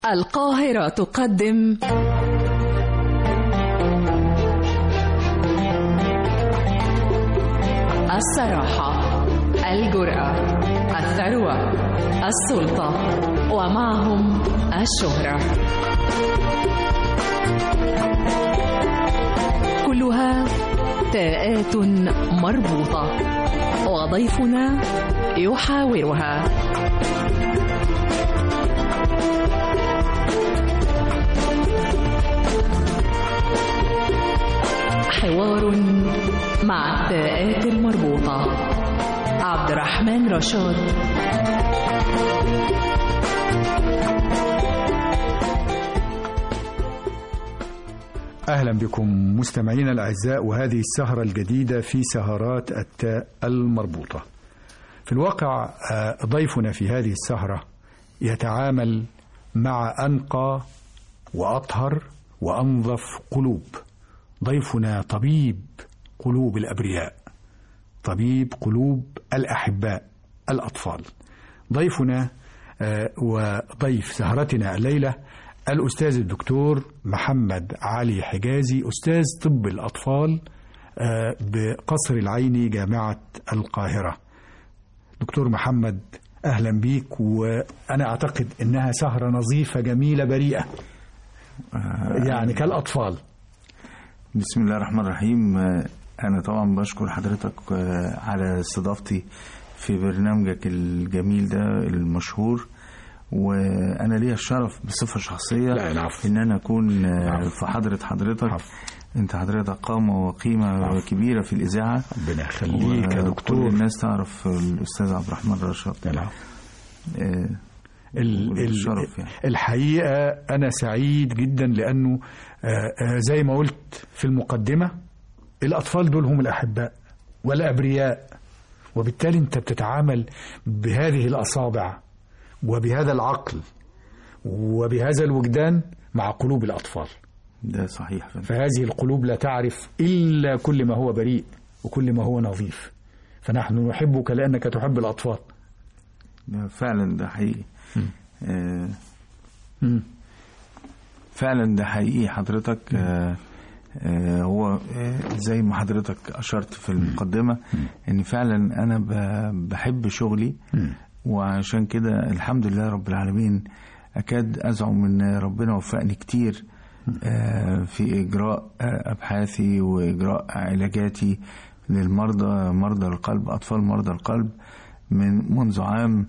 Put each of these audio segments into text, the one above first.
القاهرة تقدم الصراحة، الجرأة، الثروة، السلطة، ومعهم الشهرة، كلها تاءات مربوطة، وضيفنا يحاورها. حوار مع التاءات المربوطة. عبد الرحمن رشاد. أهلا بكم مستمعينا الأعزاء، وهذه السهرة الجديدة في سهرات التاء المربوطة. في الواقع ضيفنا في هذه السهرة يتعامل مع أنقى وأطهر وأنظف قلوب. ضيفنا طبيب قلوب الأبرياء، طبيب قلوب الأحباء الأطفال. ضيفنا وضيف سهرتنا الليلة الأستاذ الدكتور محمد علي حجازي، أستاذ طب الأطفال بقصر العيني جامعة القاهرة. دكتور محمد أهلا بيك، وأنا أعتقد أنها سهرة نظيفة جميلة بريئة يعني كالأطفال. بسم الله الرحمن الرحيم. أنا طبعا بشكر حضرتك على استضافتي في برنامجك الجميل ده المشهور، وأنا ليا الشرف بصفة شخصية إن أنا أكون في حضرة حضرتك. أنت حضرتك قامة وقيمة كبيرة في الإذاعة. ربنا يخليك يا دكتور. كل الناس تعرف الأستاذ عبد الرحمن رشاد. الحقيقة أنا سعيد جدا، لأنه زي ما قلت في المقدمة الأطفال دول هم الأحباء والأبرياء، وبالتالي أنت بتتعامل بهذه الأصابع وبهذا العقل وبهذا الوجدان مع قلوب الأطفال. ده صحيح. فهذه القلوب لا تعرف إلا كل ما هو بريء وكل ما هو نظيف، فنحن نحبك لأنك تحب الأطفال. فعلا ده حقيقي. فعلا ده حقيقي حضرتك. هو زي ما حضرتك أشرت في المقدمة ان فعلا انا بحب شغلي، وعشان كده الحمد لله رب العالمين اكاد ازعم ان ربنا وفقني كتير في اجراء ابحاثي واجراء علاجاتي للمرضى، مرضى القلب، اطفال مرضى القلب، منذ عام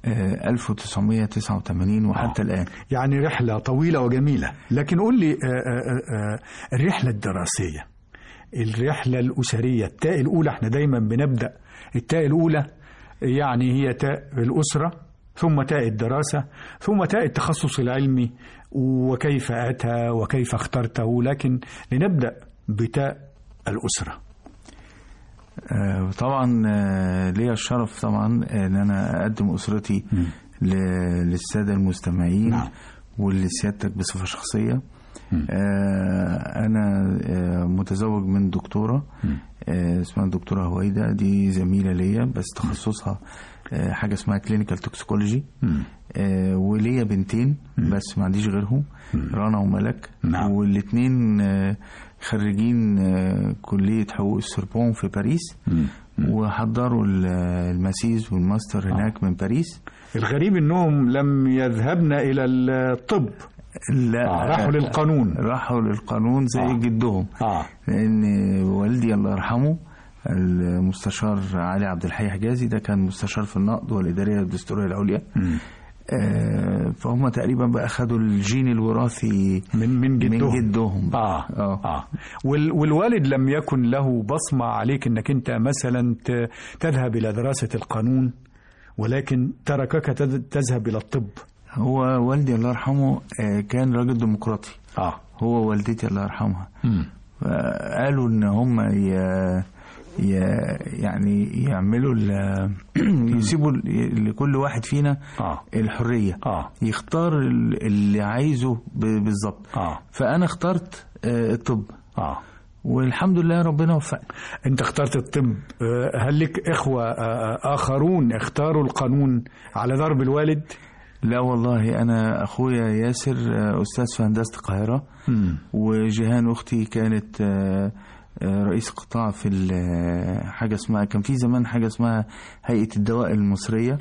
1989 وحتى الآن. يعني رحلة طويلة وجميلة. لكن قول لي الرحلة الدراسية، الرحلة الأسرية، التاء الأولى، احنا دايما بنبدأ التاء الأولى يعني هي تاء الأسرة، ثم تاء الدراسة، ثم تاء التخصص العلمي، وكيف أتى وكيف اخترته. لكن لنبدأ بتاء الأسرة. طبعا ليا الشرف طبعا ان انا اقدم اسرتي للساده المستمعين. نعم. ولسيادتك بصفه شخصيه. انا متزوج من دكتوره اسمها الدكتوره هويدا، دي زميله ليا بس تخصصها حاجه اسمها كلينيكال توكسيكولوجي. وليا بنتين بس ما عنديش غيرهم، رنا وملك. نعم. والاثنين خريجين كلية حقوق السوربون في باريس، وحضروا الماسيز والماستر هناك من باريس. الغريب انهم لم يذهبن الى الطب، لا راحوا للقانون. راحوا للقانون زي جدهم. لان والدي الله يرحمه المستشار علي عبد الحي حجازي ده كان مستشار في النقض والإدارية الدستورية العليا. فهم تقريبا بقى خدوا الجين الوراثي من جدهم. والوالد لم يكن له بصمة عليك انك انت مثلا تذهب الى دراسة القانون، ولكن تركك تذهب الى الطب؟ هو والدي الله يرحمه كان راجل ديمقراطي. هو والدتي الله يرحمها قالوا ان هم يعني يعملوا يسيبوا لكل واحد فينا الحرية يختار اللي عايزه بالظبط. فأنا اخترت الطب، والحمد لله ربنا وفقني. أنت اخترت الطب، هل لك إخوة آخرون اختاروا القانون على ضرب الوالد؟ لا والله، أنا أخويا ياسر أستاذ في هندسة القاهرة، وجيهان أختي كانت رئيس قطاع في حاجة اسمها، كان في زمان حاجة اسمها هيئة الدواء المصرية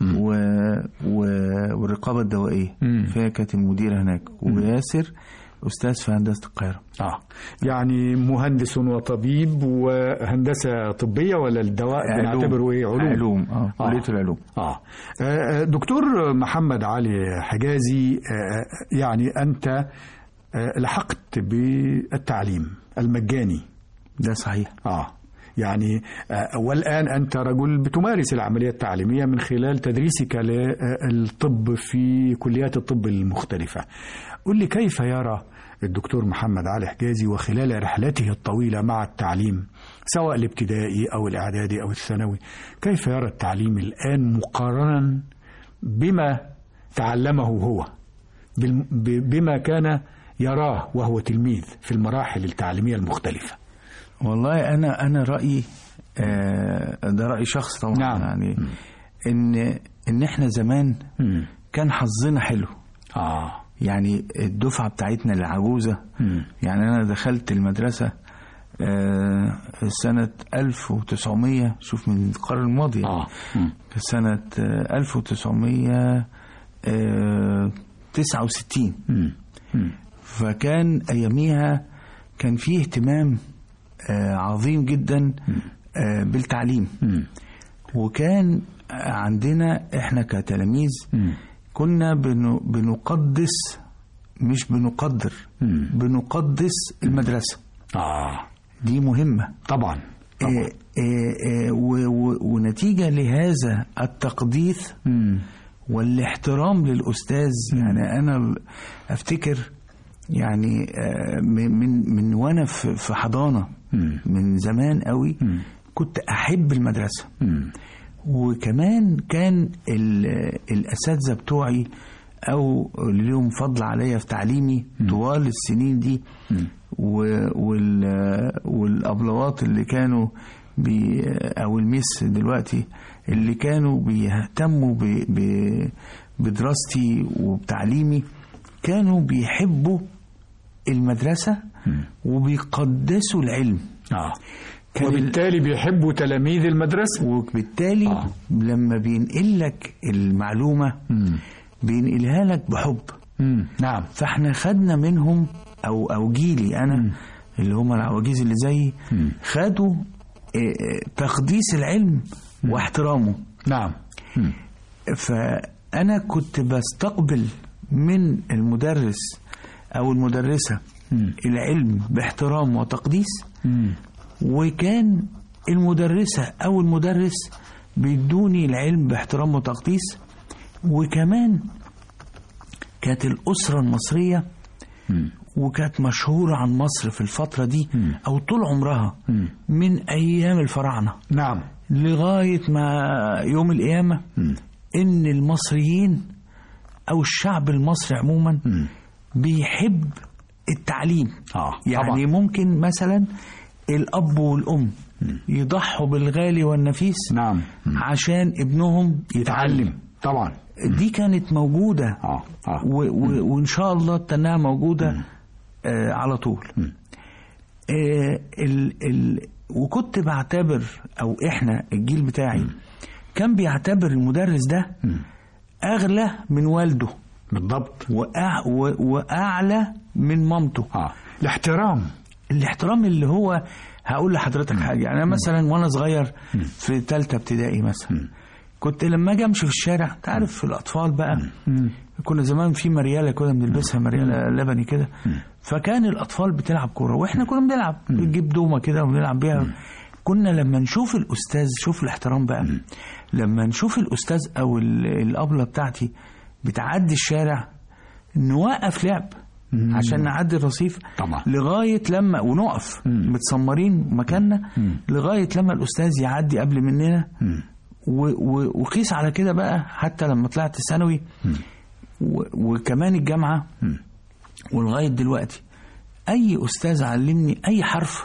والرقابة الدوائية، فهي كانت المديرة هناك. وياسر أستاذ في هندسة القاهرة. يعني مهندس وطبيب وهندسة طبية، ولا الدواء بنعتبره إيه؟ علوم. كلية العلوم. دكتور محمد علي حجازي، يعني أنت لحقت بالتعليم المجاني. ده صحيح. يعني والآن أنت رجل بتمارس العملية التعليمية من خلال تدريسك للطب في كليات الطب المختلفة. قل لي كيف يرى الدكتور محمد علي حجازي وخلال رحلته الطويلة مع التعليم، سواء الابتدائي أو الإعدادي أو الثانوي، كيف يرى التعليم الآن مقارنة بما تعلمه هو، بما كان يراه وهو تلميذ في المراحل التعليمية المختلفة؟ والله أنا رأيي، ده رأي شخص طبعا. نعم. يعني إن إحنا زمان كان حظنا حلو. يعني الدفعة بتاعتنا العجوزة، يعني أنا دخلت المدرسة سنة 1900، شوف من القرن الماضي، سنة 1969. فكان أياميها كان فيه اهتمام عظيم جدا بالتعليم، وكان عندنا احنا كتلاميذ كنا بنقدس، مش بنقدر، بنقدس المدرسة. دي مهمة طبعا. ونتيجة لهذا التقديس والاحترام للأستاذ، يعني أنا أفتكر يعني من وأنا في حضانة من زمان قوي كنت أحب المدرسة. وكمان كان الأساتذة بتوعي أو اللي لهم فضل عليا في تعليمي طوال السنين دي، والأبلوات اللي كانوا أو الميس دلوقتي اللي كانوا بيهتموا بدراستي وبتعليمي، كانوا بيحبوا المدرسة وبيقدسوا العلم. وبالتالي بيحبوا تلاميذ المدرسة، وبالتالي لما بينقل لك المعلومة بينقلها لك بحب. نعم. فاحنا خدنا منهم أو جيلي أنا اللي هم العواجيز اللي زي خدوا تقديس العلم واحترامه. نعم. فأنا كنت بستقبل من المدرس أو المدرسة العلم باحترام وتقديس، وكان المدرسة أو المدرس بيدوني العلم باحترام وتقديس. وكمان كانت الأسرة المصرية وكانت مشهورة عن مصر في الفترة دي أو طول عمرها من أيام الفراعنة، نعم، لغاية ما يوم القيامة، إن المصريين أو الشعب المصري عموما بيحب التعليم. يعني طبعا. ممكن مثلا الأب والأم يضحوا بالغالي والنفيس، نعم، عشان ابنهم يتعلم. طبعا دي كانت موجودة وإن شاء الله تنها موجودة على طول. وكنت بعتبر، أو إحنا الجيل بتاعي كان بيعتبر المدرس ده أغلى من والده. بالضبط. وأعلى من مامته. الاحترام اللي هو، هقول لحضرتك حاجة. يعني أنا مثلا وأنا صغير في 3 ابتدائي مثلا، كنت لما اجي امشي في الشارع، تعرف في الاطفال بقى، كنا زمان في مرياله كده بنلبسها، مرياله لبني كده، فكان الاطفال بتلعب كوره واحنا كنا بنلعب، بنجيب دومه كده ونلعب بيها. كنا لما نشوف الاستاذ، شوف الاحترام بقى، لما نشوف الاستاذ او الابله بتاعتي بتعدي الشارع، نوقف لعب عشان نعدي الرصيف طبعا، لغايه لما، ونقف متسمرين مكاننا لغايه لما الاستاذ يعدي قبل مننا. وقيس على كده بقى حتى لما طلعت الثانوي وكمان الجامعة ولغاية دلوقتي، أي أستاذ علمني أي حرف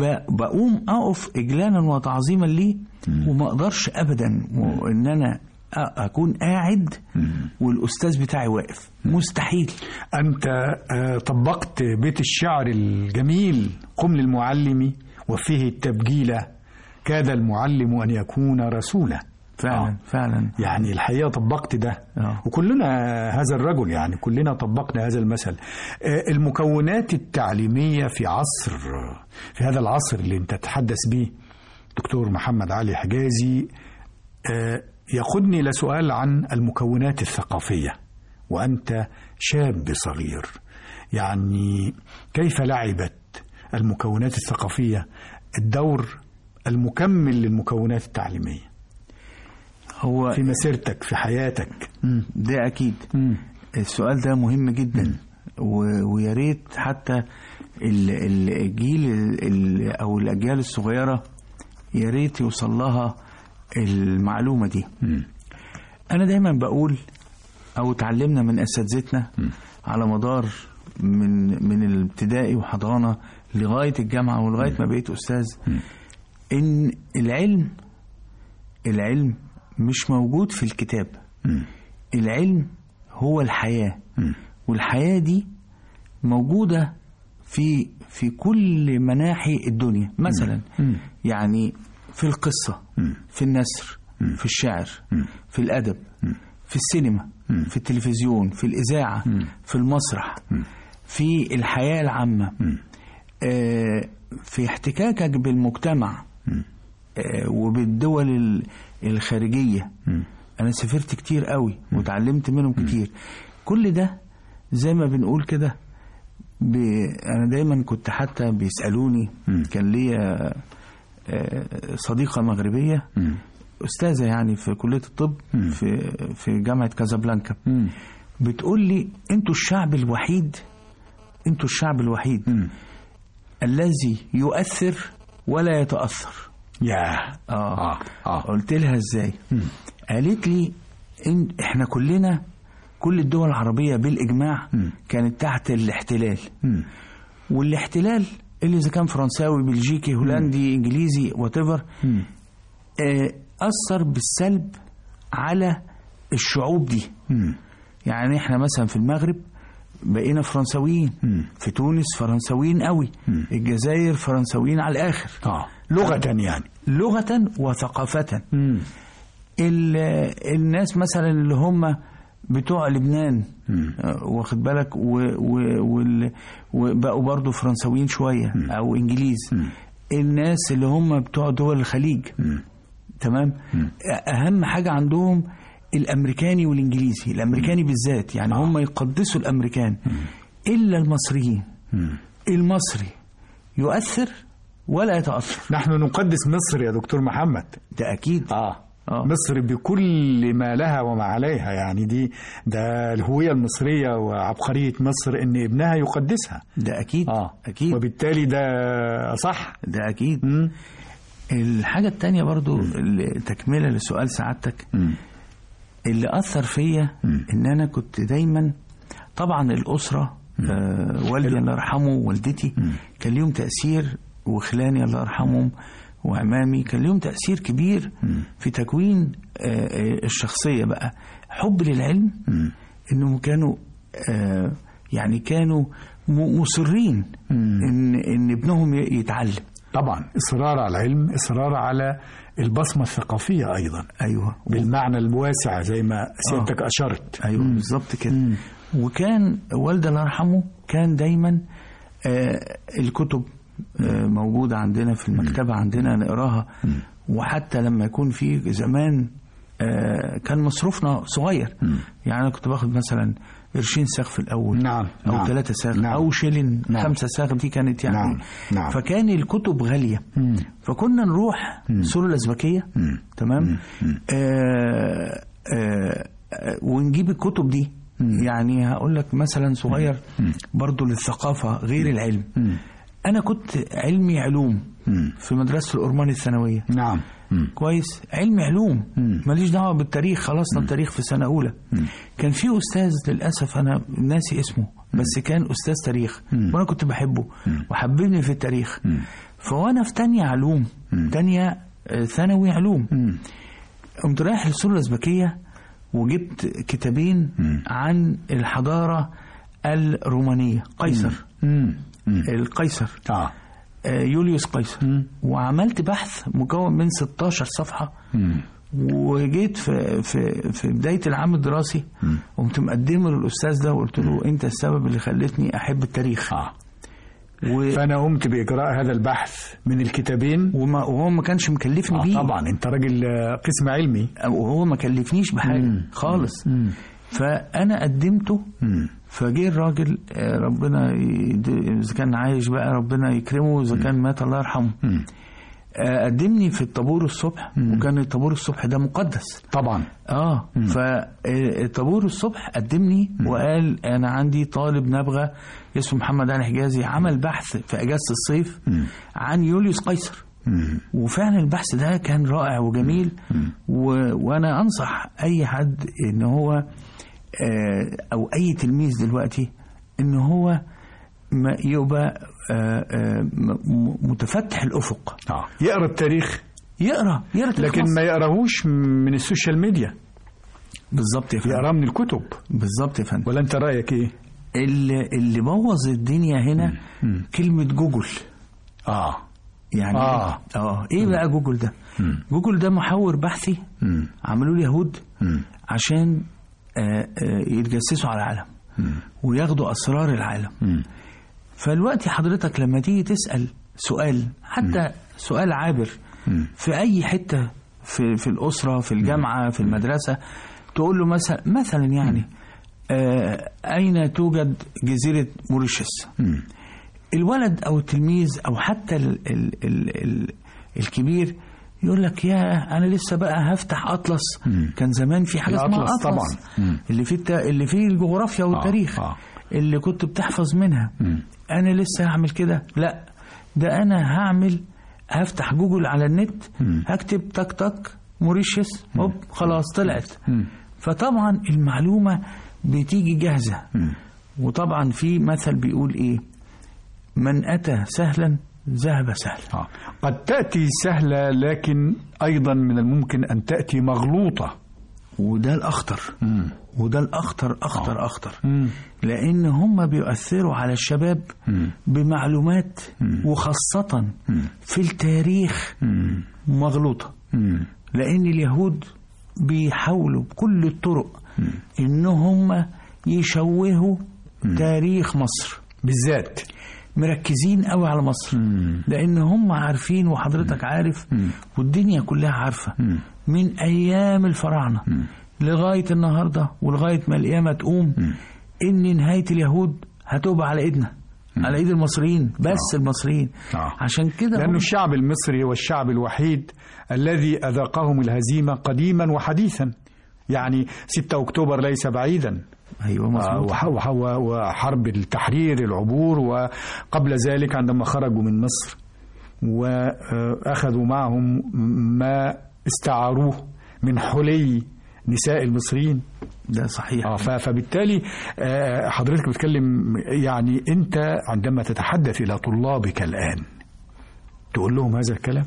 بقوم أقف إجلالا وتعظيما ليه، وما أقدرش أبدا إن أنا اكون قاعد والاستاذ بتاعي واقف، مستحيل. أنت طبقت بيت الشعر الجميل: قم للمعلم وفيه التبجيل، كاد المعلم أن يكون رسولا. فعلا فعلا، يعني الحقيقة طبقت ده. وكلنا هذا الرجل، يعني كلنا طبقنا هذا المثل. المكونات التعليمية في هذا العصر اللي انت تتحدث به دكتور محمد علي حجازي يقودني لسؤال عن المكونات الثقافية، وأنت شاب صغير، يعني كيف لعبت المكونات الثقافية الدور المكمل للمكونات التعليمية هو في مسيرتك في حياتك؟ ده أكيد. السؤال ده مهم جدا، ويا ريت حتى الجيل أو الأجيال الصغيرة يا ريت يوصل لها المعلومة دي. أنا دايما بقول أو تعلمنا من أساتذتنا على مدار من الابتدائي وحضانة لغاية الجامعة ولغاية ما بقيت أستاذ، إن العلم مش موجود في الكتاب. العلم هو الحياة، والحياة دي موجودة في كل مناحي الدنيا. مثلا يعني في القصة، في النثر، في الشعر، في الأدب، في السينما، في التلفزيون، في الإذاعة، في المسرح، في الحياة العامة، في احتكاكك بالمجتمع وبالدول الخارجية. أنا سافرت كتير قوي وتعلمت منهم كتير. كل ده زي ما بنقول كده. أنا دايما كنت حتى بيسألوني، كان ليا صديقة مغربية أستاذة يعني في كلية الطب في جامعة كازابلانكا، بتقول لي أنتوا الشعب الوحيد الذي يؤثر ولا يتأثر. قلت لها ازاي؟ قالت لي احنا كل الدول العربية بالإجماع كانت تحت الاحتلال، والاحتلال اللي إذا كان فرنساوي، بلجيكي، هولندي، إنجليزي، whatever، أثر بالسلب على الشعوب دي. يعني احنا مثلا في المغرب بقينا فرنساويين، في تونس فرنساويين قوي، الجزائر فرنساويين على الآخر، لغة وثقافة. الناس مثلا اللي هم بتوع لبنان واخد بالك وبقوا برضو فرنساويين شوية أو إنجليز. الناس اللي هم بتوع دول الخليج، تمام، أهم حاجة عندهم الأمريكاني والإنجليزي، الأمريكاني بالذات، يعني هم يقدسوا الأمريكان. إلا المصريين، المصري يؤثر ولا يتأثر. نحن نقدس مصر يا دكتور محمد. ده أكيد. مصر بكل ما لها وما عليها، يعني ده الهوية المصرية وعبقرية مصر إن ابنها يقدسها. ده أكيد. أكيد. وبالتالي ده صح. ده أكيد. الحاجة التانية برضو تكملة لسؤال سعادتك، اللي أثر فيا إن أنا كنت دايما طبعا الأسرة، والدي الله يرحمه ووالدتي كان ليهم تأثير، وخلاني الله يرحمهم وعمامي كان ليهم تأثير كبير في تكوين الشخصية. بقى حب للعلم، إنهم كانوا يعني كانوا مصرين إن ابنهم يتعلم. طبعا إصرار على العلم، إصرار على البصمة الثقافية أيضا. أيوة، بالمعنى الواسع زي ما سيادتك أشرت. أيوة بالضبط كده. وكان والدي الله يرحمه كان دايما الكتب موجودة عندنا في المكتبة عندنا نقراها. وحتى لما يكون في زمان كان مصروفنا صغير، يعني أنا كنت باخد مثلا 20 ساغ في الأول، أو 3 ساغ، أو شيلين 5 ساغ، دي كانت يعني. فكان الكتب غالية، فكنا نروح سور الأزبكية، تمام، ونجيب الكتب دي. يعني هقول لك مثلا صغير برضو للثقافة غير العلم. أنا كنت علمي علوم في مدرسة الأورمان الثانوية. كويس، علمي علوم، ماليش دعوة بالتاريخ، خلصنا التاريخ في سنة أولى. كان في أستاذ للأسف أنا ناسي اسمه، بس كان أستاذ تاريخ، وأنا كنت بحبه وحببني في التاريخ. فوأنا في تانية علوم، تانية ثانوي علوم، قمت رايح للسور الأزبكية وجبت كتابين عن الحضارة الرومانية، قيصر، القيصر، يوليوس قيصر. وعملت بحث مكون من 16 صفحة. وجيت في بداية العام الدراسي قمت مقدمه للأستاذ ده وقلت له أنت السبب اللي خلتني أحب التاريخ. فأنا قمت بإجراء هذا البحث من الكتابين، وهو ما كانش مكلفني بيه. طبعا أنت راجل قسم علمي، وهو ما كلفنيش بحاجة خالص. فأنا قدمته. فجي الراجل ربنا إذا كان عايش بقى ربنا يكرمه، إذا كان مات الله يرحمه، قدمني في الطابور الصبح. وكان الطابور الصبح ده مقدس طبعا. فالطابور الصبح قدمني وقال أنا عندي طالب نبغة اسمه محمد علي حجازي عمل بحث في أجازة الصيف عن يوليوس قيصر. وفعلا البحث ده كان رائع وجميل. وأنا أنصح أي حد إن هو أو أي تلميذ دلوقتي إن هو يبقى متفتح الأفق، يقرأ التاريخ، يقرأ لكن ما يقراهوش من السوشيال ميديا. بالظبط يا فندم، يقرأ من الكتب. بالظبط يا فندم. ولا أنت رأيك إيه؟ اللي بوظ الدنيا هنا كلمة جوجل. يعني إيه بقى جوجل ده؟ جوجل ده محور بحثي عملوه اليهود عشان يتجسسوا على العالم وياخدوا أسرار العالم. فالوقت حضرتك لما تيجي تسأل سؤال، حتى سؤال عابر في أي حتة في الأسرة، في الجامعة، في المدرسة، تقول له مثلا يعني أين توجد جزيرة موريشيوس؟ الولد أو التلميذ أو حتى الكبير يقول لك يا أنا لسه بقى هفتح أطلس. كان زمان في حاجة اسمها أطلس طبعا، اللي فيه الجغرافيا والتاريخ اللي كنت بتحفظ منها. أنا لسه هعمل كده؟ لا، ده أنا هفتح جوجل على النت، هكتب تك تك موريشيوس، خلاص طلعت. فطبعا المعلومة بتيجي جاهزة. وطبعا في مثل بيقول إيه؟ من أتى سهلا ذهب سهلا. قد تأتي سهلة، لكن أيضا من الممكن أن تأتي مغلوطة. وده الأخطر. وده الأخطر أخطر. لأن هم بيؤثروا على الشباب بمعلومات وخاصة في التاريخ مغلوطة. لأن اليهود بيحاولوا بكل الطرق إنهم يشوهوا تاريخ مصر بالذات. مركزين قوي على مصر لأن هم عارفين، وحضرتك عارف، والدنيا كلها عارفة من أيام الفراعنة لغاية النهاردة ولغاية ما القيامة تقوم إن نهاية اليهود هتبقى على إيدنا، على إيد المصريين، بس المصريين. عشان كده لأن الشعب المصري هو الشعب الوحيد الذي أذاقهم الهزيمة قديما وحديثا. يعني 6 أكتوبر ليس بعيدا. أيوة، وحرب التحرير، العبور، وقبل ذلك عندما خرجوا من مصر وأخذوا معهم ما استعاروه من حلي نساء المصريين. ده صحيح. فبالتالي حضرتك بتكلم، يعني أنت عندما تتحدث إلى طلابك الآن تقول لهم هذا الكلام؟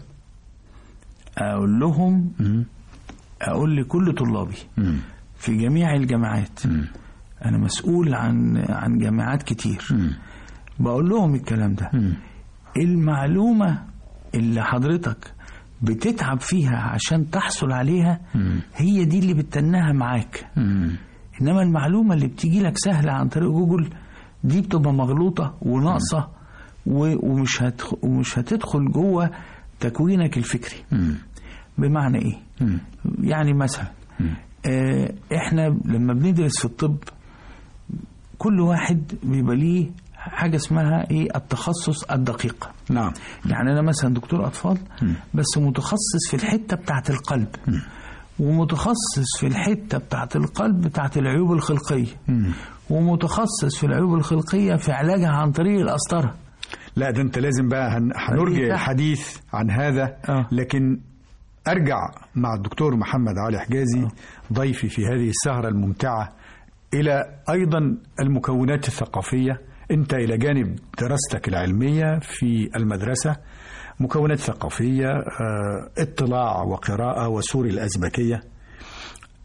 أقول لكل طلابي في جميع الجامعات، أنا مسؤول عن جامعات كتير، بقول لهم الكلام ده. المعلومة اللي حضرتك بتتعب فيها عشان تحصل عليها هي دي اللي بتتنها معاك. إنما المعلومة اللي بتيجي لك سهلة عن طريق جوجل دي بتبقى مغلوطة وناقصة ومش هتدخل جوه تكوينك الفكري. بمعنى إيه؟ يعني مثلا إحنا لما بندرس في الطب كل واحد بيبقى ليه حاجة اسمها إيه؟ التخصص الدقيق. نعم. يعني أنا مثلا دكتور أطفال بس متخصص في الحتة بتاعة القلب، ومتخصص في الحتة بتاعة القلب بتاعة العيوب الخلقية، ومتخصص في العيوب الخلقية في علاجها عن طريق القسطرة. لا ده أنت لازم بقى هنرجع الحديث عن هذا. لكن أرجع مع الدكتور محمد علي حجازي ضيفي في هذه السهرة الممتعة إلى أيضا المكونات الثقافية. أنت إلى جانب دراستك العلمية في المدرسة مكونات ثقافية، اطلاع وقراءة وسور الأزبكية.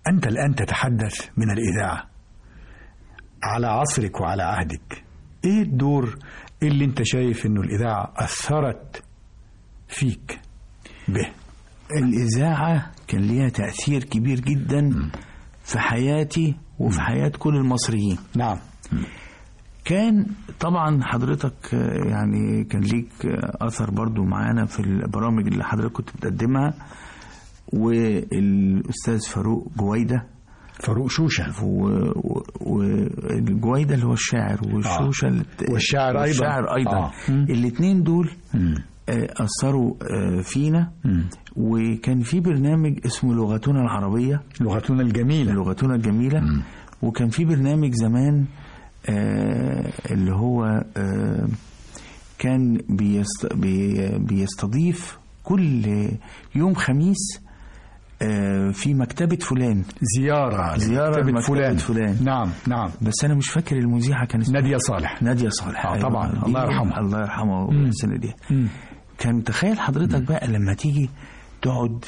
أنت الآن تتحدث من الإذاعة على عصرك وعلى عهدك، إيه الدور اللي أنت شايف إنه الإذاعة أثرت فيك به؟ الإذاعة كان ليها تأثير كبير جدا في حياتي وفي حياة كل المصريين. نعم. كان طبعا حضرتك يعني كان ليك أثر برضو معانا في البرامج اللي حضرتك كنت بتقدمها، والأستاذ فاروق جويدة، فاروق شوشة، والجويدة اللي هو الشاعر، والشوشة والشاعر أيضا. الاثنين دول أثروا فينا. وكان في برنامج اسمه لغتنا العربية، لغتنا الجميلة. وكان في برنامج زمان اللي هو كان بيستضيف كل يوم خميس في مكتبة فلان زيارة مكتبة فلان. نعم. بس أنا مش فاكر المذيعة، كان اسمها نادية صالح. أيوة. طبعا الله يرحمه السنة دي. كان تخيل حضرتك بقى لما تيجي تقعد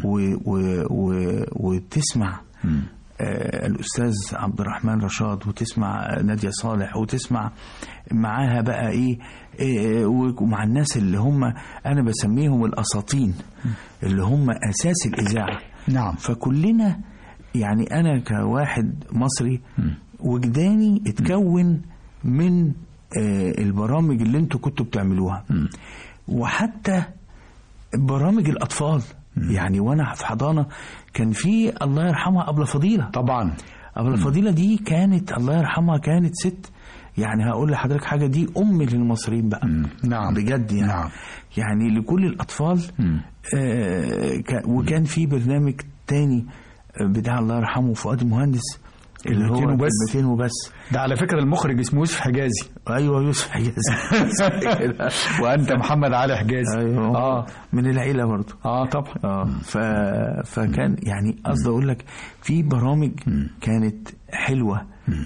وتسمع الأستاذ عبد الرحمن رشاد، وتسمع نادية صالح، وتسمع معاها بقى ومع الناس اللي هم أنا بسميهم الأساطين، اللي هم أساس الإذاعة. نعم. فكلنا يعني أنا كواحد مصري وجداني اتكون من البرامج اللي انتوا كنتوا بتعملوها، وحتى برامج الأطفال. يعني وانا في حضانة كان في الله يرحمها أبلة فضيلة. طبعا أبلة فضيلة دي كانت الله يرحمها كانت ست، يعني هقول لحضرتك حاجة، دي أم للمصريين بقى. نعم بجد يعني. نعم. يعني لكل الأطفال. وكان في برنامج تاني بتاع الله يرحمه فؤاد المهندس، اللي هو كلمتين وبس. ده على فكرة المخرج اسمه يوسف حجازي. أيوة يوسف حجازي. وأنت محمد علي حجازي. أيوة. من العيلة برضو. طبعا. فكان يعني قصدي أقول لك في برامج كانت حلوة.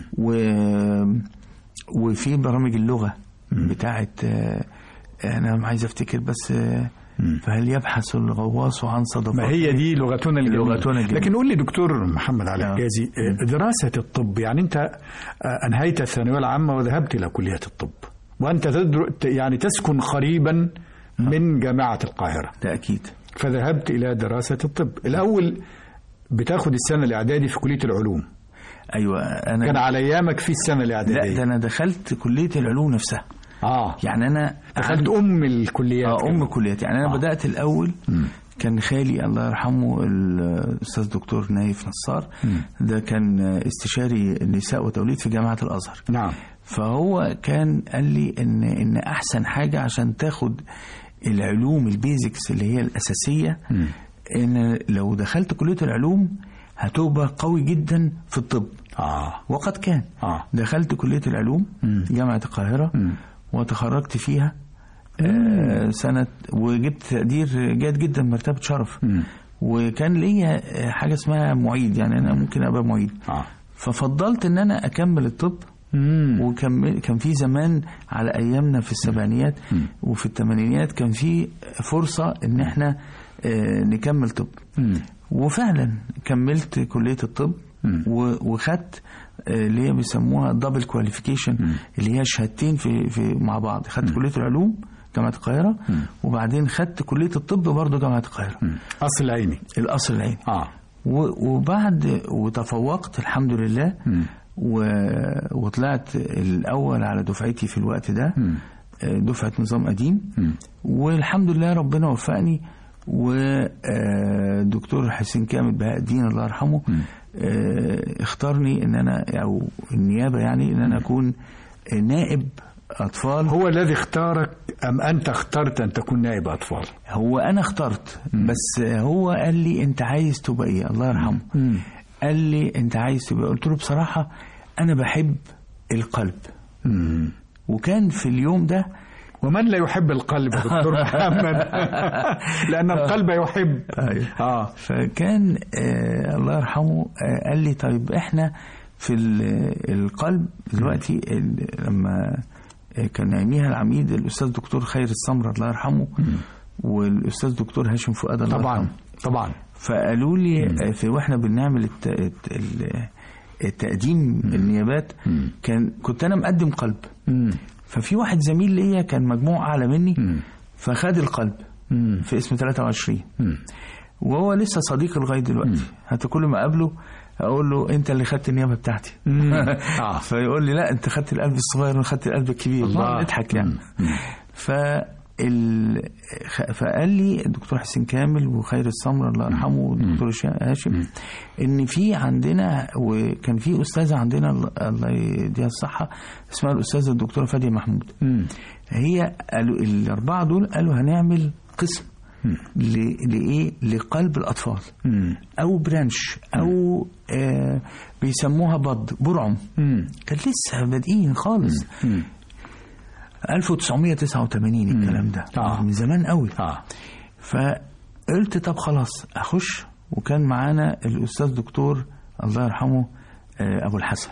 وفي برامج اللغة بتاعت أنا عايز أفتكر بس فهل يبحث الغواص عن صدفات. ما هي دي لغتنا الجميلة. لكن قول لي دكتور محمد علي حجازي، دراسة الطب، يعني أنت أنهيت الثانوية العامة وذهبت إلى كلية الطب، وأنت يعني تسكن قريبا من جامعة القاهرة. تأكيد. فذهبت إلى دراسة الطب. الأول بتاخد السنة الإعدادي في كلية العلوم. أيوة. أنا كان على أيامك في السنة الإعدادية. لا، ده أنا دخلت كلية العلوم نفسها. يعني أنا دخلت الكليات. الكليات. يعني أنا بدأت الأول. كان خالي الله يرحمه الأستاذ دكتور نايف نصار، ده كان استشاري النساء وتوليد في جامعة الأزهر. نعم. فهو كان قال لي إن أحسن حاجة عشان تاخد العلوم البيزكس اللي هي الأساسية، إن لو دخلت كلية العلوم هتبقى قوي جدا في الطب. وقد كان. دخلت كلية العلوم جامعة القاهرة وتخرجت فيها سنة، وجبت تقدير جيد جدا، مرتبة شرف. وكان ليا حاجة اسمها معيد، يعني أنا ممكن أبقى معيد. ففضلت إن أنا أكمل الطب. كان في زمان على أيامنا في السبعينيات وفي الثمانينيات كان في فرصة إن احنا نكمل طب. وفعلا كملت كلية الطب وخدت اللي هي بيسموها دبل كواليفيكيشن، اللي هي شهادتين في مع بعض. خدت كلية العلوم جامعة القاهرة، وبعدين خدت كلية الطب برضو جامعة القاهرة. القصر العيني. وبعد وتفوقت الحمد لله. وطلعت الأول على دفعتي في الوقت ده، دفعة نظام قديم. والحمد لله ربنا وفقني، ودكتور حسين كامل بهاء الدين الله يرحمه اختارني ان انا، او النيابة يعني، ان انا اكون نائب اطفال. هو الذي اختارك ام انت اخترت ان تكون نائب اطفال؟ هو انا اخترت، بس هو قال لي انت عايز تبقى ايه؟ الله يرحمه. قال لي انت عايز تبقى، قلت له بصراحة انا بحب القلب. وكان في اليوم ده، ومن لا يحب القلب دكتور محمد؟ لأن القلب يحب. فكان الله يرحمه قال لي طيب احنا في القلب دلوقتي، لما كان يميها العميد الأستاذ دكتور خير السمرة الله يرحمه، والأستاذ دكتور هاشم فؤاد الله يرحمه. طبعا. فقالوا لي واحنا بنعمل التقديم النيابات كنت انا مقدم قلب، ففي واحد زميل ليا كان مجموع اعلى مني فخد القلب في اسم 23 وهو لسه صديقي لغايه دلوقتي. حتى كل ما اقابله اقول له انت اللي خدت النيابه بتاعتي. فيقول لي لا انت خدت القلب الصغير وانا خدت القلب الكبير. نضحك يعني. فقال لي الدكتور حسين كامل وخير السمر الله يرحمه والدكتور هاشم ان في عندنا، وكان في استاذه عندنا الله يديها الصحه اسمها الاستاذه الدكتوره فاديه محمود. هي قالوا الاربعه دول قالوا هنعمل قسم لايه لقلب الاطفال او برانش او بيسموها برعم. كان لسه بادئين خالص 1989 الكلام ده من زمان قوي. فقلت طب خلاص اخش، وكان معانا الاستاذ دكتور الله يرحمه ابو الحسن.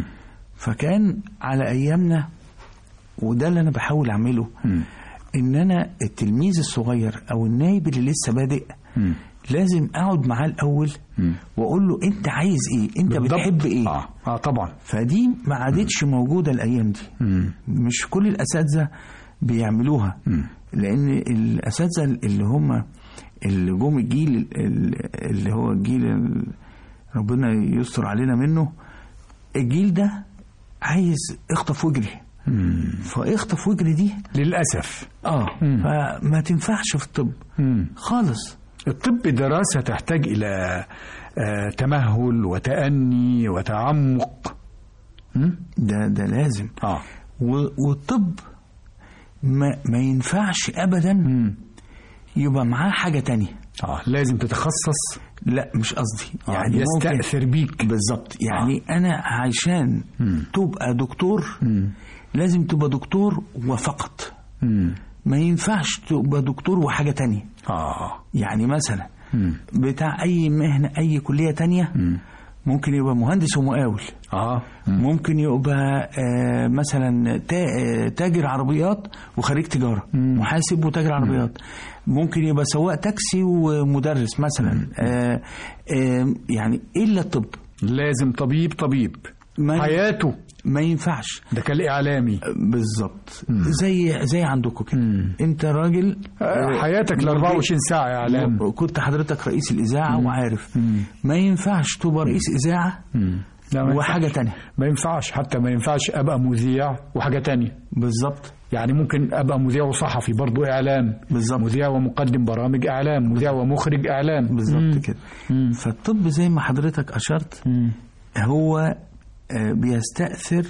فكان على ايامنا، وده اللي انا بحاول اعمله، ان انا التلميذ الصغير او النايب اللي لسه بادئ لازم اقعد معاه الاول واقول له انت عايز ايه، انت بتحب ايه. طبعا. فدي ما عادتش موجوده الايام دي. مش كل الاساتذه بيعملوها، لان الاساتذه اللي هم اللي جم الجيل اللي هو الجيل ربنا يستر علينا منه، الجيل ده عايز اخطف واجري. فاخطف واجري دي للاسف فما تنفعش في الطب خالص. الطب دراسة تحتاج إلى تمهل وتأني وتعمق. ده لازم. والطب ما ينفعش أبدا يبقى معاه حاجة تانية. لازم تتخصص. لا مش قصدي يعني يستأثر بيك بالظبط. يعني أنا عشان تبقى دكتور لازم تبقى دكتور وفقط. ما ينفعش تبقى دكتور وحاجة تانية. يعني مثلا بتاع أي مهنة أي كلية تانية ممكن يبقى مهندس ومقاول. ممكن يبقى مثلا تاجر عربيات وخريج تجارة. محاسب وتاجر عربيات. ممكن يبقى سواق تاكسي ومدرس مثلا. يعني إلا الطب لازم طبيب حياته ما ينفعش. ده كالإعلامي بالظبط. زي عندكم كده. انت راجل حياتك 24 ساعة إعلام. كنت حضرتك رئيس الإذاعة وعارف ما ينفعش تبقى رئيس إذاعة وحاجة تانية. ما ينفعش، حتى ما ينفعش أبقى مذيع وحاجة تانية. بالظبط. يعني ممكن أبقى مذيع وصحفي برضو إعلام. بالظبط. مذيع ومقدم برامج إعلام. مذيع ومخرج إعلام. بالظبط كده. فالطب زي ما حضرتك أشرت هو بيستأثر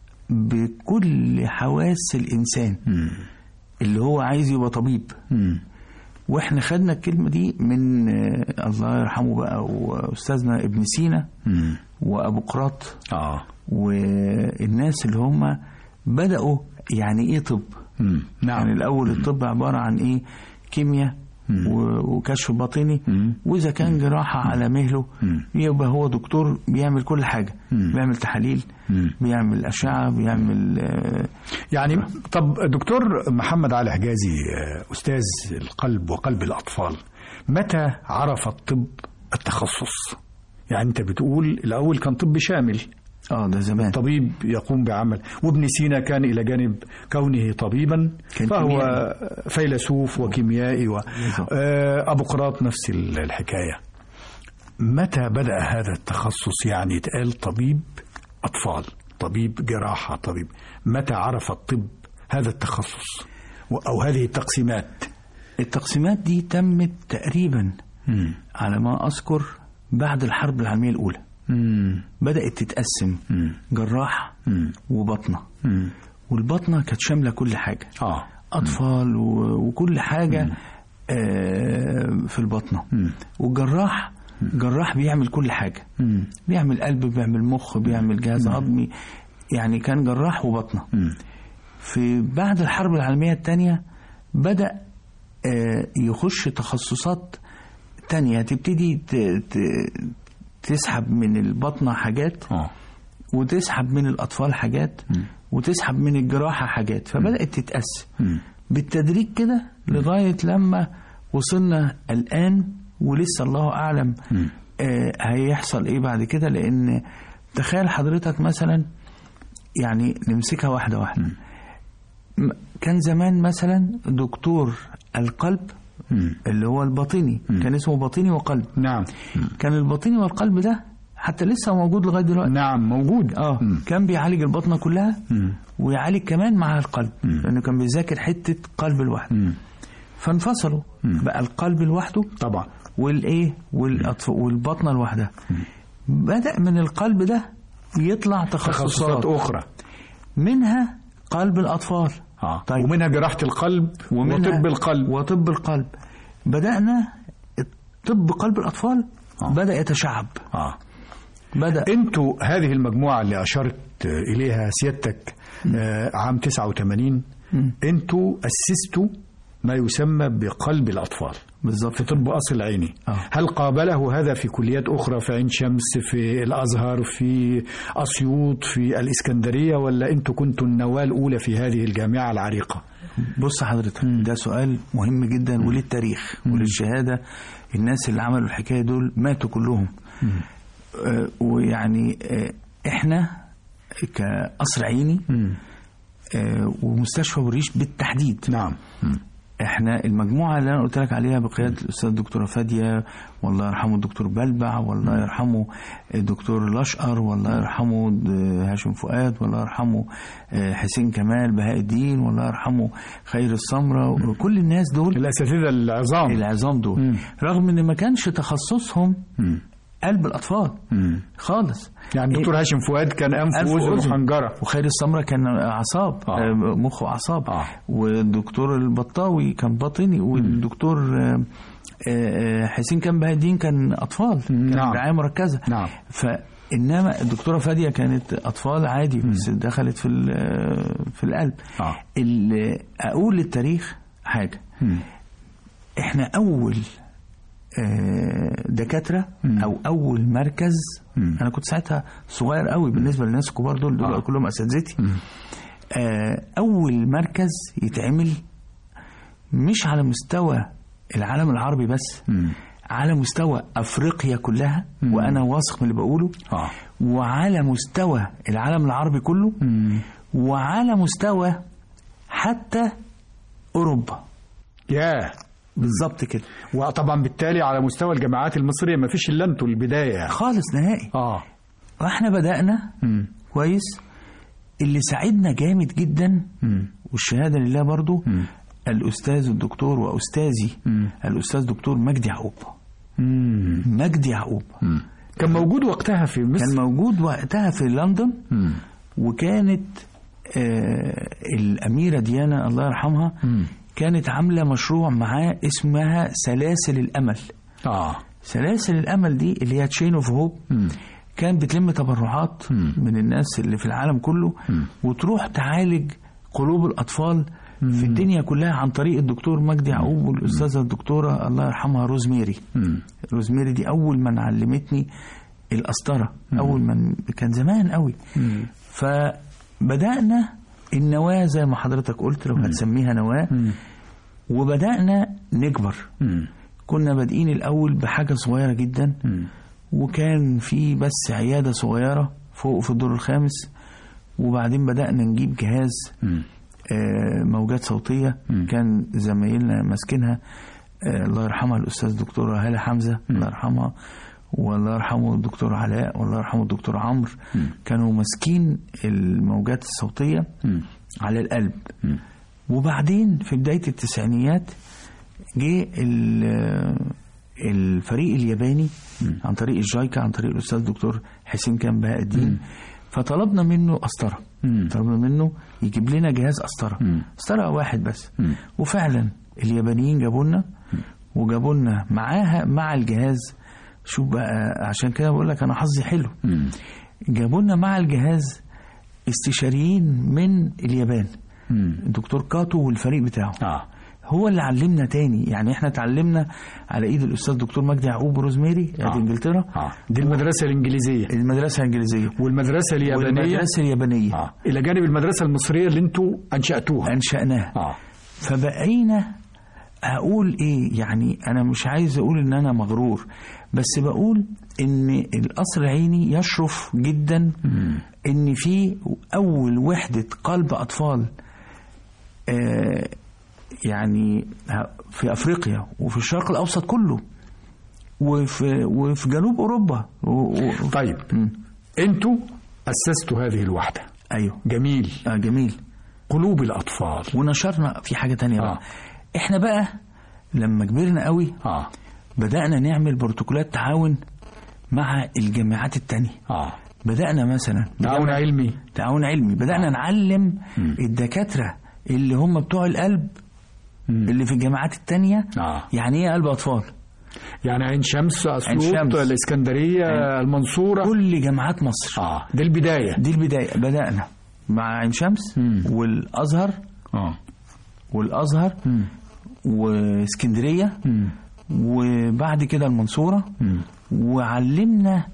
بكل حواس الإنسان اللي هو عايز يبقى طبيب. واحنا خدنا الكلمة دي من الله يرحمه بقى وأستاذنا ابن سينا وأبو قراط والناس اللي هم بدأوا يعني إيه طب. يعني الأول الطب عبارة عن إيه؟ كيمياء وكشف باطني، وإذا كان جراحة على مهله يبقى هو دكتور بيعمل كل حاجة. بيعمل تحاليل، بيعمل أشعة، بيعمل يعني. طب دكتور محمد علي حجازي أستاذ القلب وقلب الأطفال، متى عرف الطب التخصص؟ يعني أنت بتقول الأول كان طب شامل. ده زمان. طبيب يقوم بعمل، وابن سينا كان إلى جانب كونه طبيبا فهو كيميائي. فيلسوف وكيميائي أبو قراط نفس الحكاية. متى بدأ هذا التخصص؟ يعني يتقال طبيب أطفال، طبيب جراحة، طبيب. متى عرف الطب هذا التخصص أو هذه التقسيمات؟ التقسيمات دي تمت تقريبا على ما أذكر بعد الحرب العالمية الأولى. بدأت تتقسم جراح وبطنة. والبطنة كانت شاملة كل حاجة. أطفال وكل حاجة في البطنة. والجراح جراح بيعمل كل حاجة. بيعمل قلب، بيعمل مخ، بيعمل جهاز هضمي. يعني كان جراح وبطنة. في بعد الحرب العالمية الثانية بدأ يخش تخصصات تانية، تبتدي تسحب من البطنة حاجات وتسحب من الأطفال حاجات وتسحب من الجراحة حاجات. فبدأت تتقسم بالتدريج كده لغاية لما وصلنا الآن ولسه الله اعلم هيحصل ايه بعد كده. لان تخيل حضرتك مثلا، يعني نمسكها واحده واحده. كان زمان مثلا دكتور القلب اللي هو الباطني كان اسمه باطني وقلب. نعم. كان الباطني والقلب ده حتى لسه موجود لغايه دلوقتي. نعم موجود. كان بيعالج البطنه كلها ويعالج كمان مع القلب، لانه كان بيذاكر حته قلب لوحده. فانفصلوا بقى القلب لوحده طبعا، والايه والبطنه لوحدها. بدأ من القلب ده يطلع تخصصات اخرى، منها قلب الاطفال. طيب. ومنها جراحه القلب وطب القلب. بدأنا طب قلب الاطفال بدأ يتشعب. انتوا هذه المجموعه اللي اشرت اليها سيادتك عام 89 انتوا اسستوا ما يسمى بقلب الأطفال بالضبط في طب قصر العيني. هل قابله هذا في كليات أخرى، في عين شمس، في الأزهر، في أسيوط، في الإسكندرية، ولا أنتوا كنتوا النواة الأولى في هذه الجامعة العريقة؟ بص حضرتك، ده سؤال مهم جدا وللتاريخ وللشهادة. الناس اللي عملوا الحكاية دول ماتوا كلهم. ويعني احنا كقصر عيني ومستشفى الريش بالتحديد. نعم. احنا المجموعة اللي انا قلت لك عليها بقيادة الأستاذ الدكتورة فادية، والله يرحمه الدكتور بلبع، والله يرحمه الدكتور الأشقر، والله يرحمه هاشم فؤاد، والله يرحمه حسين كمال بهاء الدين، والله يرحمه خير السمرة، وكل الناس دول الأساتذة العظام دول. رغم ان ما كانش تخصصهم قلب الأطفال خالص. يعني الدكتور هاشم فؤاد كان أنف وأذن وحنجرة، وخير السمرة كان أعصاب، مخ وأعصاب. والدكتور البطاوي كان باطني، والدكتور حسين كان بهاء الدين كان أطفال، كان رعاية مركزة. نعم. إنما الدكتورة فادية كانت أطفال عادي، بس دخلت في القلب. اللي أقول للتاريخ حاجة، إحنا أول دكاترة أو أول مركز. أنا كنت ساعتها صغير قوي بالنسبة للناس الكبار دول كلهم أساتذتي. أول مركز يتعمل مش على مستوى العالم العربي بس، على مستوى أفريقيا كلها، وأنا واثق من اللي بقوله، وعلى مستوى العالم العربي كله، وعلى مستوى حتى أوروبا. بالظبط كده. وطبعا بالتالي على مستوى الجامعات المصرية ما فيش إلا انتوا البداية يعني. خالص نهائي. واحنا بدأنا كويس. اللي ساعدنا جامد جدا والشهادة لله برضو الأستاذ الدكتور وأستاذي الأستاذ دكتور مجدي يعقوب. مجدي يعقوب كان موجود وقتها في مصر. كان موجود وقتها في لندن. وكانت الأميرة ديانا الله يرحمها كانت عاملة مشروع معاه اسمها سلاسل الأمل. سلاسل الأمل دي اللي هي تشين اوف هوب. كان بتلم تبرعات من الناس اللي في العالم كله وتروح تعالج قلوب الأطفال في الدنيا كلها عن طريق الدكتور مجدي يعقوب والأستاذة الدكتورة الله يرحمها روزميري. روزميري دي أول من علمتني القسطرة، أول من كان زمان قوي. فبدأنا النواة زي ما حضرتك قلت، لو هتسميها نواة. وبدأنا نكبر. كنا بادئين الأول بحاجة صغيرة جدا، وكان في بس عيادة صغيرة فوق في الدور الخامس. وبعدين بدأنا نجيب جهاز موجات صوتية. كان زمايلنا ماسكينها، الله يرحمها الأستاذ الدكتورة هالة حمزة الله يرحمها، والله يرحمه الدكتور علاء، والله يرحمه الدكتور عمرو. كانوا ماسكين الموجات الصوتية على القلب. وبعدين في بداية التسعينيات جه الفريق الياباني عن طريق الجايكا، عن طريق الأستاذ الدكتور حسين كان بهاء الدين. فطلبنا منه قسطرة، طلبنا منه يجيب لنا جهاز قسطرة واحد بس. وفعلا اليابانيين جابوا لنا، وجابوا لنا معاها مع الجهاز. شو بقى، عشان كده بقول لك انا حظي حلو. جابوا لنا مع الجهاز استشاريين من اليابان، الدكتور كاتو والفريق بتاعه. هو اللي علمنا تاني. يعني احنا اتعلمنا على ايد الاستاذ الدكتور مجدي يعقوب وروزميري دي انجلترا. دي المدرسة الانجليزية. المدرسة الانجليزية والمدرسة اليابانية. الى جانب المدرسة المصرية اللي انتوا انشأناها. فبقينا هقول ايه يعني، انا مش عايز اقول ان انا مغرور، بس بقول ان القصر العيني يشرف جدا ان في اول وحدة قلب اطفال يعني في افريقيا وفي الشرق الاوسط كله وفي جنوب اوروبا. طيب انتوا اسستوا هذه الوحدة. ايوه جميل. جميل. قلوب الاطفال. ونشرنا في حاجة تانية بقى. احنا بقى لما كبرنا قوي بدأنا نعمل بروتوكولات تعاون مع الجامعات التانية. بدأنا مثلا تعاون علمي. بدأنا نعلم الدكاترة اللي هم بتوع القلب اللي في الجامعات التانية يعني ايه قلب اطفال، يعني عين شمس، اسيوط، الاسكندرية، المنصورة، كل جامعات مصر. دي البداية. بدأنا مع عين شمس والازهر واسكندرية وبعد كده المنصورة. وعلمنا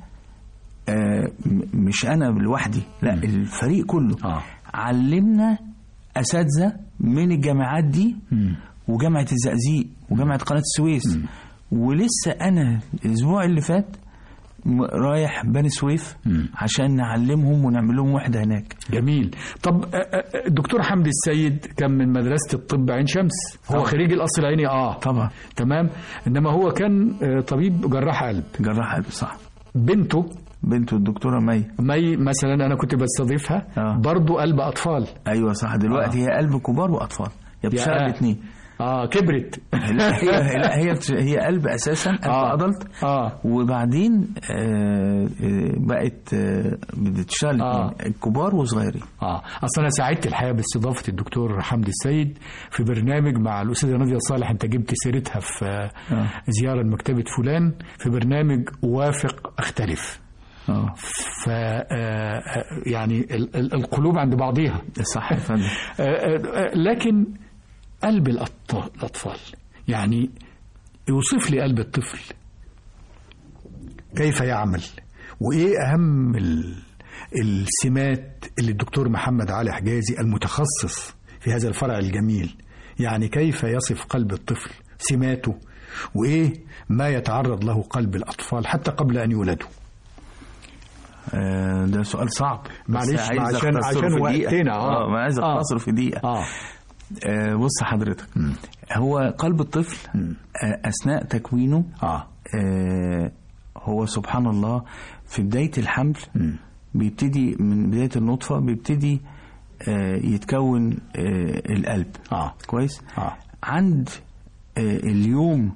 مش انا لوحدي، لا الفريق كله. علمنا اساتذة من الجامعات دي وجامعة الزقازيق وجامعة قناة السويس. ولسه انا الاسبوع اللي فات رايح بني سويف عشان نعلمهم ونعمل لهم وحدة هناك. جميل. طب الدكتور حمدي السيد كان من مدرسة الطب عين شمس، هو خريج القصر العيني. طبعا تمام. انما هو كان طبيب جراح قلب. صح. بنته الدكتورة مي مثلا انا كنت بستضيفها برضو قلب اطفال. ايوه صح. دلوقتي هي قلب كبار واطفال، هي بتشتغل الاثنين. كبرت. لا هي قلب اساسا، قلب ادلت. وبعدين بقت بتشتغل كبار وصغيرين. اصلا انا سعدت الحقيقه باستضافه الدكتور حمدي السيد في برنامج مع الاستاذه ناديه صالح، انت جبت سيرتها في زياره لمكتبه فلان، في برنامج وافق اختلف. يعني القلوب عند بعضيها. صح يا فندم. لكن قلب الأطفال، يعني يوصف لي قلب الطفل كيف يعمل، وإيه أهم السمات اللي الدكتور محمد علي حجازي المتخصص في هذا الفرع الجميل، يعني كيف يصف قلب الطفل، سماته، وإيه ما يتعرض له قلب الأطفال حتى قبل أن يولدوا. ده سؤال صعب، معلش عشان وقتنا. ما عايز أختصر في دقيقة. بص حضرتك، هو قلب الطفل أثناء تكوينه هو سبحان الله في بداية الحمل بيبتدي من بداية النطفة بيبتدي يتكون القلب. كويس. عند اليوم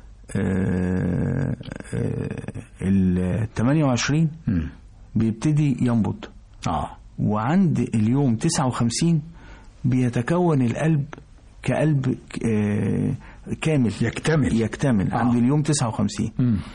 28 بيبتدي ينبض. وعند اليوم 59 بيتكون القلب كقلب كامل يكتمل عند اليوم 59.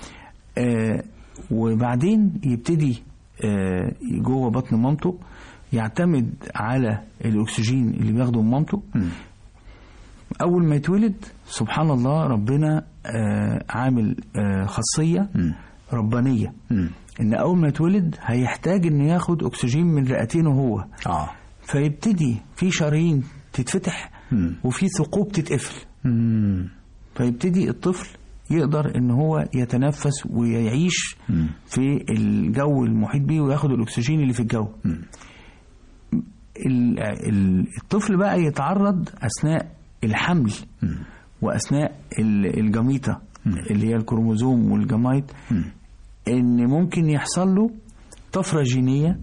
وبعدين يبتدي جوه بطن مامته يعتمد على الأكسجين اللي بياخده من مامته. أول ما يتولد سبحان الله ربنا عامل خاصية ربانية إن أول ما يتولد هيحتاج إنه ياخد أكسجين من رئتينه هو. فيبتدي في شرايين تتفتح وفي ثقوب تتقفل. فيبتدي الطفل يقدر ان هو يتنفس ويعيش في الجو المحيط بيه وياخد الاكسجين اللي في الجو. الطفل بقى يتعرض اثناء الحمل واثناء الجميطة اللي هي الكروموزوم والجمايط ان ممكن يحصل له طفرة جينية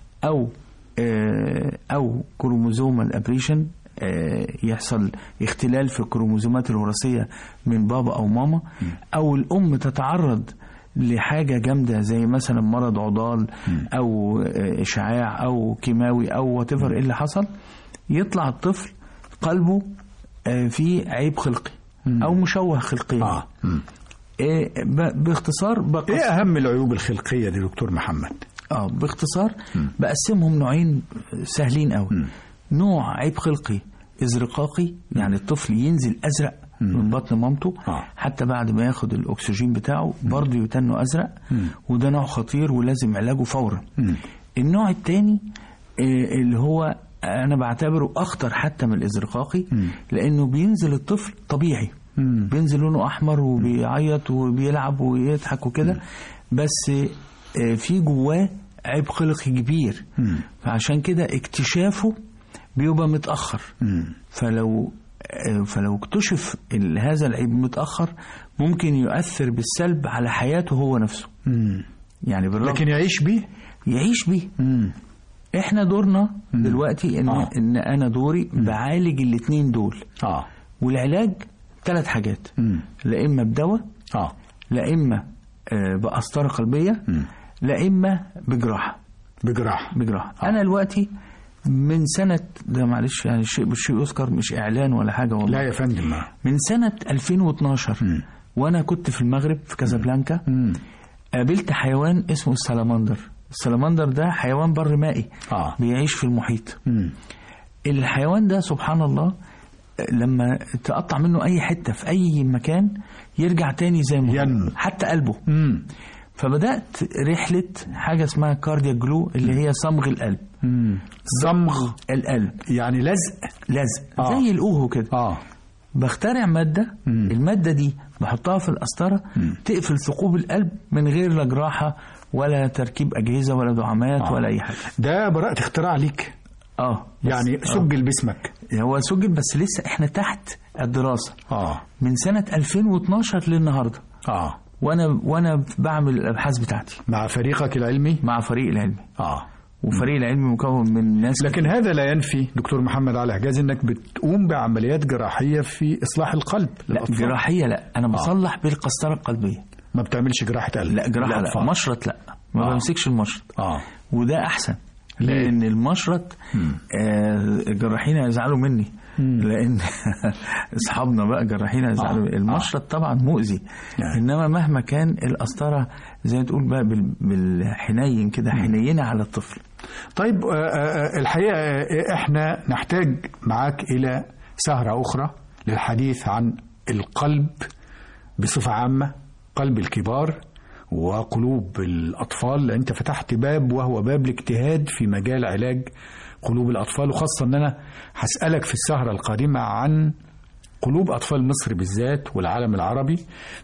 او كروموزومال ابريشن، يحصل اختلال في الكروموزومات الوراثية من بابا او ماما، او الام تتعرض لحاجة جامدة زي مثلا مرض عضال او اشعاع او كيماوي او whatever اللي حصل، يطلع الطفل قلبه فيه عيب خلقي او مشوه خلقيا. باختصار ايه اهم العيوب الخلقية دي دكتور محمد؟ باختصار بقسمهم نوعين سهلين قوي. نوع عيب خلقي ازرقاقي، يعني الطفل ينزل ازرق من بطن مامته حتى بعد ما ياخد الاكسجين بتاعه برضه يتنه ازرق، وده نوع خطير ولازم علاجه فورا. النوع الثاني اللي هو انا بعتبره اخطر حتى من الازرقاقي، لانه بينزل الطفل طبيعي، بينزل لونه احمر وبيعيط وبيلعب ويضحك وكده، بس في جواه عيب خلقي كبير، فعشان كده اكتشافه بيبقى متأخر. فلو اكتشف هذا العيب متأخر ممكن يؤثر بالسلب على حياته هو نفسه. يعني لكن يعيش بيه. احنا دورنا دلوقتي ان انا دوري بعالج الاتنين دول. والعلاج 3 حاجات، لا اما بدواء، لا اما بقسطرة قلبية، لا اما بجراحة. انا دلوقتي من سنة، ده معلش يعني الشيء بالشيء يذكر، مش اعلان ولا حاجة والله. لا يا فندم. من سنة 2012 وانا كنت في المغرب في كازابلانكا، قابلت حيوان اسمه السلمندر. السلمندر ده حيوان بر مائي بيعيش في المحيط. الحيوان ده سبحان الله لما تقطع منه اي حتة في اي مكان يرجع تاني زي ما هو، حتى قلبه. فبدأت رحلة حاجة اسمها كاردياك جلو، اللي هي صمغ القلب. صمغ القلب يعني لزق زي الأوهو كده. بخترع مادة، المادة دي بحطها في القسطرة تقفل ثقوب القلب من غير لا جراحة ولا تركيب أجهزة ولا دعامات ولا أي حاجة. ده براءة اختراع ليك. يعني سجل باسمك. هو سجل، بس لسه احنا تحت الدراسة. من سنة 2012 للنهاردة. وانا بعمل الابحاث بتاعتي مع فريقك العلمي. مع فريق العلمي. وفريق العلمي مكون من ناس لكن هذا لا ينفي دكتور محمد علي حجازي انك بتقوم بعمليات جراحيه في اصلاح القلب للأطفال. لا جراحيه لا، انا بصلح بالقسطره القلبيه. ما بتعملش جراحه قلب؟ لا جراحه لا. مشرط لا، ما بمسكش المشرط. وده احسن، لان المشرط الجراحين هيزعلوا مني، لان اصحابنا بقى جراحين هيزعلوا. المشرط طبعا مؤذي، انما مهما كان القسطره زي ما تقول بقى بالحنين كده، حنينه على الطفل. طيب الحقيقه احنا نحتاج معاك الى سهره اخرى للحديث عن القلب بصفه عامه، قلب الكبار وقلوب الأطفال. أنت فتحت باب وهو باب الاجتهاد في مجال علاج قلوب الأطفال، وخاصة أن أنا هسألك في السهرة القادمة عن قلوب أطفال مصر بالذات والعالم العربي.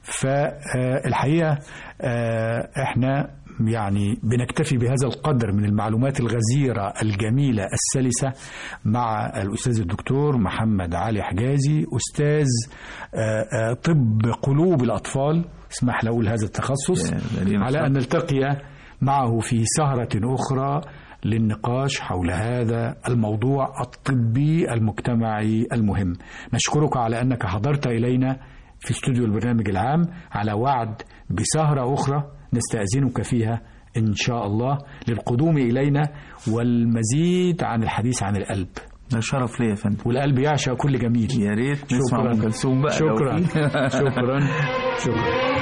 فالحقيقة احنا يعني بنكتفي بهذا القدر من المعلومات الغزيرة الجميلة السلسة مع الأستاذ الدكتور محمد علي حجازي، أستاذ طب قلوب الأطفال، اسمح لي أقول هذا التخصص، على أن نلتقي معه في سهرة أخرى للنقاش حول هذا الموضوع الطبي المجتمعي المهم. نشكرك على أنك حضرت إلينا في استوديو البرنامج العام، على وعد بسهرة أخرى نستأذنك فيها إن شاء الله للقدوم إلينا والمزيد عن الحديث عن القلب. ده شرف لي يا فندم، والقلب يعشق كل جميل. يا ريت نسمع أم كلثوم بقى. شكرا شكرا شكرا.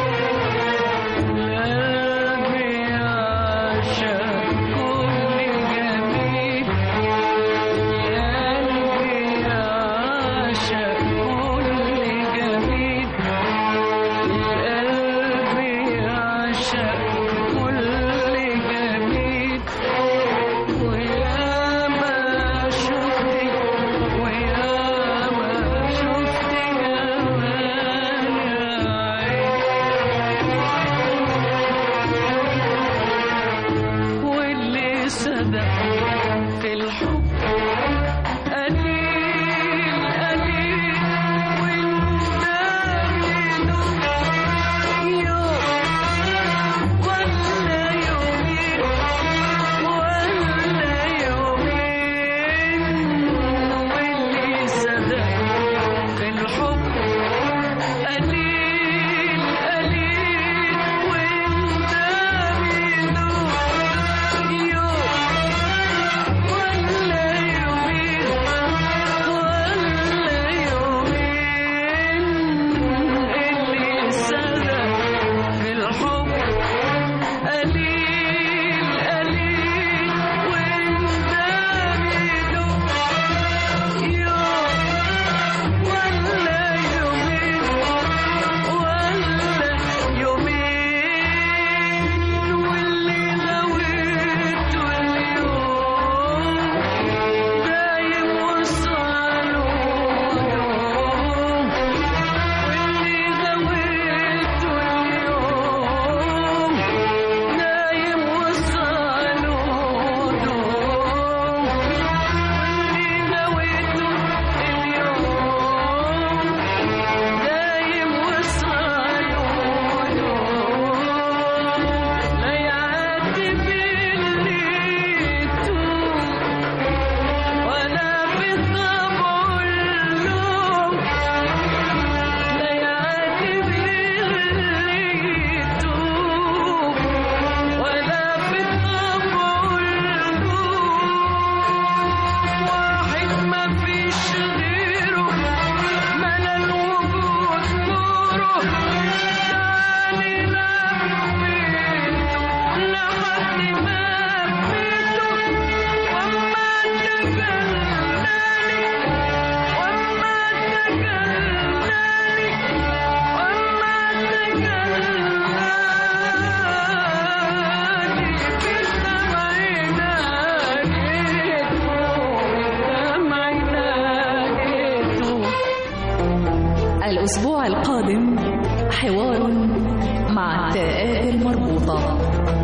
الأسبوع القادم حوار مع التاءات المربوطة.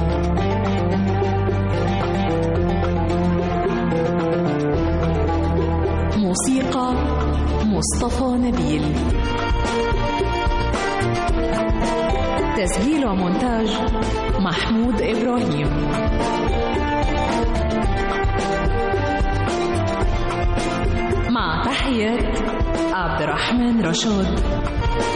موسيقى مصطفى نبيل. تسجيل ومونتاج محمود إبراهيم. مع تحيات عبد الرحمن رشاد.